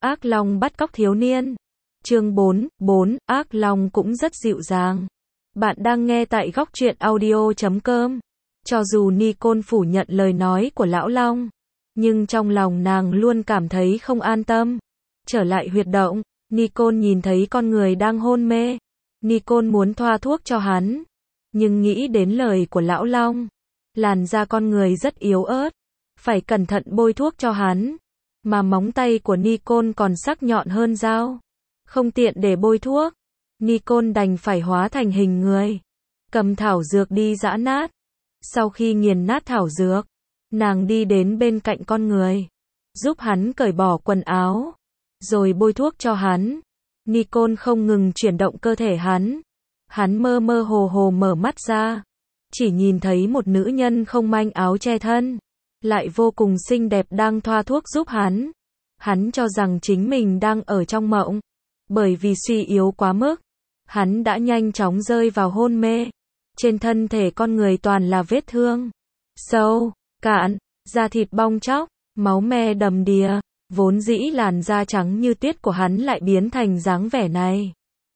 Ác long bắt cóc thiếu niên. Chương 4, ác long cũng rất dịu dàng. Bạn đang nghe tại góc truyện audio.com. Cho dù Nicole phủ nhận lời nói của lão long, nhưng trong lòng nàng luôn cảm thấy không an tâm. Trở lại huyệt động, Nicole nhìn thấy con người đang hôn mê. Nicole muốn thoa thuốc cho hắn, nhưng nghĩ đến lời của lão long. Làn da con người rất yếu ớt, phải cẩn thận bôi thuốc cho hắn. Mà móng tay của Nicole còn sắc nhọn hơn dao, không tiện để bôi thuốc. Nicole đành phải hóa thành hình người, cầm thảo dược đi giã nát. Sau khi nghiền nát thảo dược, nàng đi đến bên cạnh con người, giúp hắn cởi bỏ quần áo, rồi bôi thuốc cho hắn. Nicole không ngừng chuyển động cơ thể hắn. Hắn mơ mơ hồ hồ mở mắt ra, chỉ nhìn thấy một nữ nhân không manh áo che thân, lại vô cùng xinh đẹp đang thoa thuốc giúp hắn. Hắn cho rằng chính mình đang ở trong mộng. Bởi vì suy yếu quá mức, hắn đã nhanh chóng rơi vào hôn mê. Trên thân thể con người toàn là vết thương sâu, cạn, da thịt bong tróc, máu me đầm đìa. Vốn dĩ làn da trắng như tuyết của hắn lại biến thành dáng vẻ này,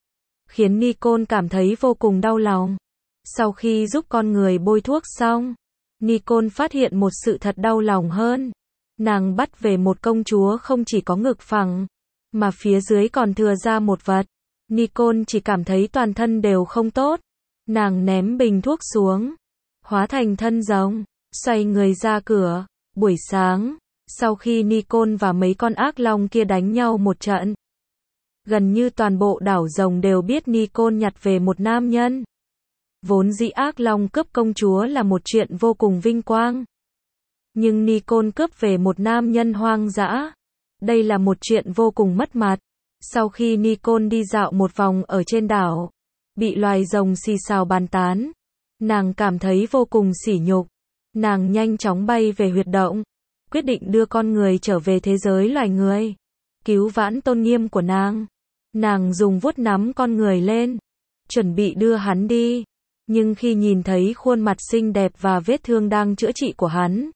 khiến Nicole cảm thấy vô cùng đau lòng. Sau khi giúp con người bôi thuốc xong, Nicole phát hiện một sự thật đau lòng hơn. Nàng bắt về một công chúa không chỉ có ngực phẳng, mà phía dưới còn thừa ra một vật. Nicole chỉ cảm thấy toàn thân đều không tốt. Nàng ném bình thuốc xuống, hóa thành thân rồng, xoay người ra cửa. Buổi sáng, sau khi Nicole và mấy con ác long kia đánh nhau một trận, gần như toàn bộ đảo rồng đều biết Nicole nhặt về một nam nhân. Vốn dĩ ác long cướp công chúa là một chuyện vô cùng vinh quang, nhưng Nicole cướp về một nam nhân hoang dã, đây là một chuyện vô cùng mất mặt. Sau khi Nicole đi dạo một vòng ở trên đảo, bị loài rồng xì xào bàn tán, nàng cảm thấy vô cùng sỉ nhục. Nàng nhanh chóng bay về huyệt động, quyết định đưa con người trở về thế giới loài người, cứu vãn tôn nghiêm của nàng. Nàng dùng vuốt nắm con người lên, chuẩn bị đưa hắn đi, nhưng khi nhìn thấy khuôn mặt xinh đẹp và vết thương đang chữa trị của hắn,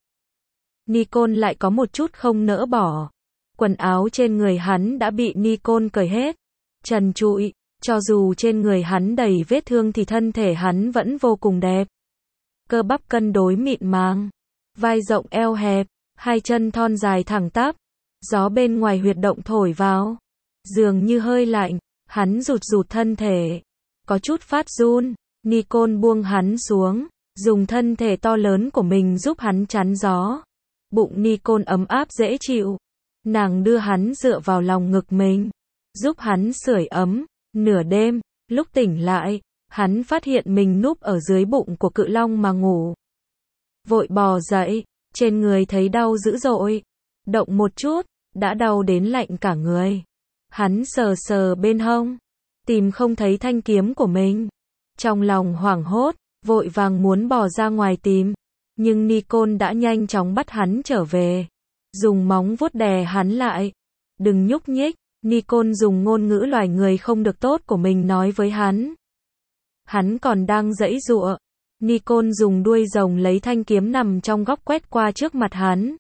Nicole lại có một chút không nỡ bỏ. Quần áo trên người hắn đã bị Nicole cởi hết, trần trụi. Cho dù trên người hắn đầy vết thương thì thân thể hắn vẫn vô cùng đẹp. Cơ bắp cân đối mịn màng, vai rộng eo hẹp, hai chân thon dài thẳng tắp. Gió bên ngoài huyệt động thổi vào, dường như hơi lạnh. Hắn rụt rụt thân thể, có chút phát run. Nicole buông hắn xuống, dùng thân thể to lớn của mình giúp hắn chắn gió. Bụng Nicole ấm áp dễ chịu. Nàng đưa hắn dựa vào lòng ngực mình, giúp hắn sưởi ấm. Nửa đêm, lúc tỉnh lại, hắn phát hiện mình núp ở dưới bụng của cự long mà ngủ. Vội bò dậy, trên người thấy đau dữ dội. Động một chút, đã đau đến lạnh cả người. Hắn sờ sờ bên hông, tìm không thấy thanh kiếm của mình. Trong lòng hoảng hốt, vội vàng muốn bò ra ngoài tìm. Nhưng Nicole đã nhanh chóng bắt hắn trở về, dùng móng vuốt đè hắn lại. Đừng nhúc nhích. Nicole dùng ngôn ngữ loài người không được tốt của mình nói với hắn. Hắn còn đang giãy giụa. Nicole dùng đuôi rồng lấy thanh kiếm nằm trong góc quét qua trước mặt hắn.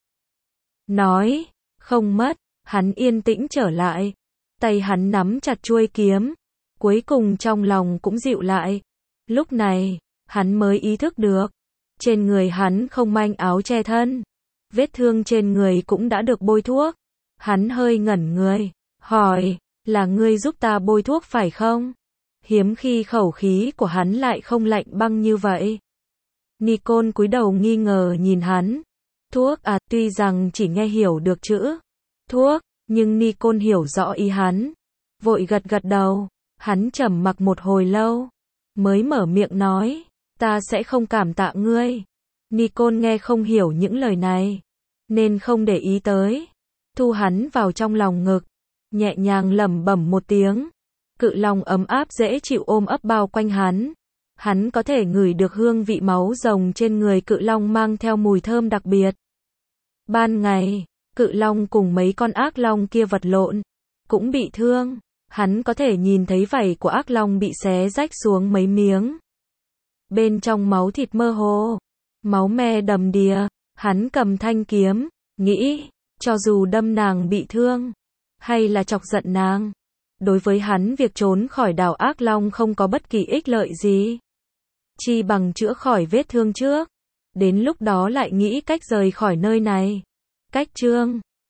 Nói, không mất. Hắn yên tĩnh trở lại. Tay hắn nắm chặt chuôi kiếm. Cuối cùng trong lòng cũng dịu lại. Lúc này, hắn mới ý thức được. Trên người hắn không manh áo che thân. Vết thương trên người cũng đã được bôi thuốc. Hắn hơi ngẩn người, hỏi, là ngươi giúp ta bôi thuốc phải không? Hiếm khi khẩu khí của hắn lại không lạnh băng như vậy. Nicole cúi đầu nghi ngờ nhìn hắn. Thuốc à, tuy rằng chỉ nghe hiểu được chữ thuốc, nhưng Nicole hiểu rõ ý hắn. Vội gật gật đầu. Hắn trầm mặc một hồi lâu, mới mở miệng nói, ta sẽ không cảm tạ ngươi. Nicole nghe không hiểu những lời này, nên không để ý tới. Thu hắn vào trong lòng ngực, nhẹ nhàng lẩm bẩm một tiếng. Cự long ấm áp dễ chịu ôm ấp bao quanh hắn. Hắn có thể ngửi được hương vị máu rồng trên người cự long mang theo mùi thơm đặc biệt. Ban ngày, cự long cùng mấy con ác long kia vật lộn, cũng bị thương. Hắn có thể nhìn thấy vảy của ác long bị xé rách xuống mấy miếng. Bên trong máu thịt mơ hồ, máu me đầm đìa. Hắn cầm thanh kiếm, nghĩ, cho dù đâm nàng bị thương, hay là chọc giận nàng? Đối với hắn việc trốn khỏi đảo Ác Long không có bất kỳ ích lợi gì. Chi bằng chữa khỏi vết thương trước. Đến lúc đó lại nghĩ cách rời khỏi nơi này. Cách chương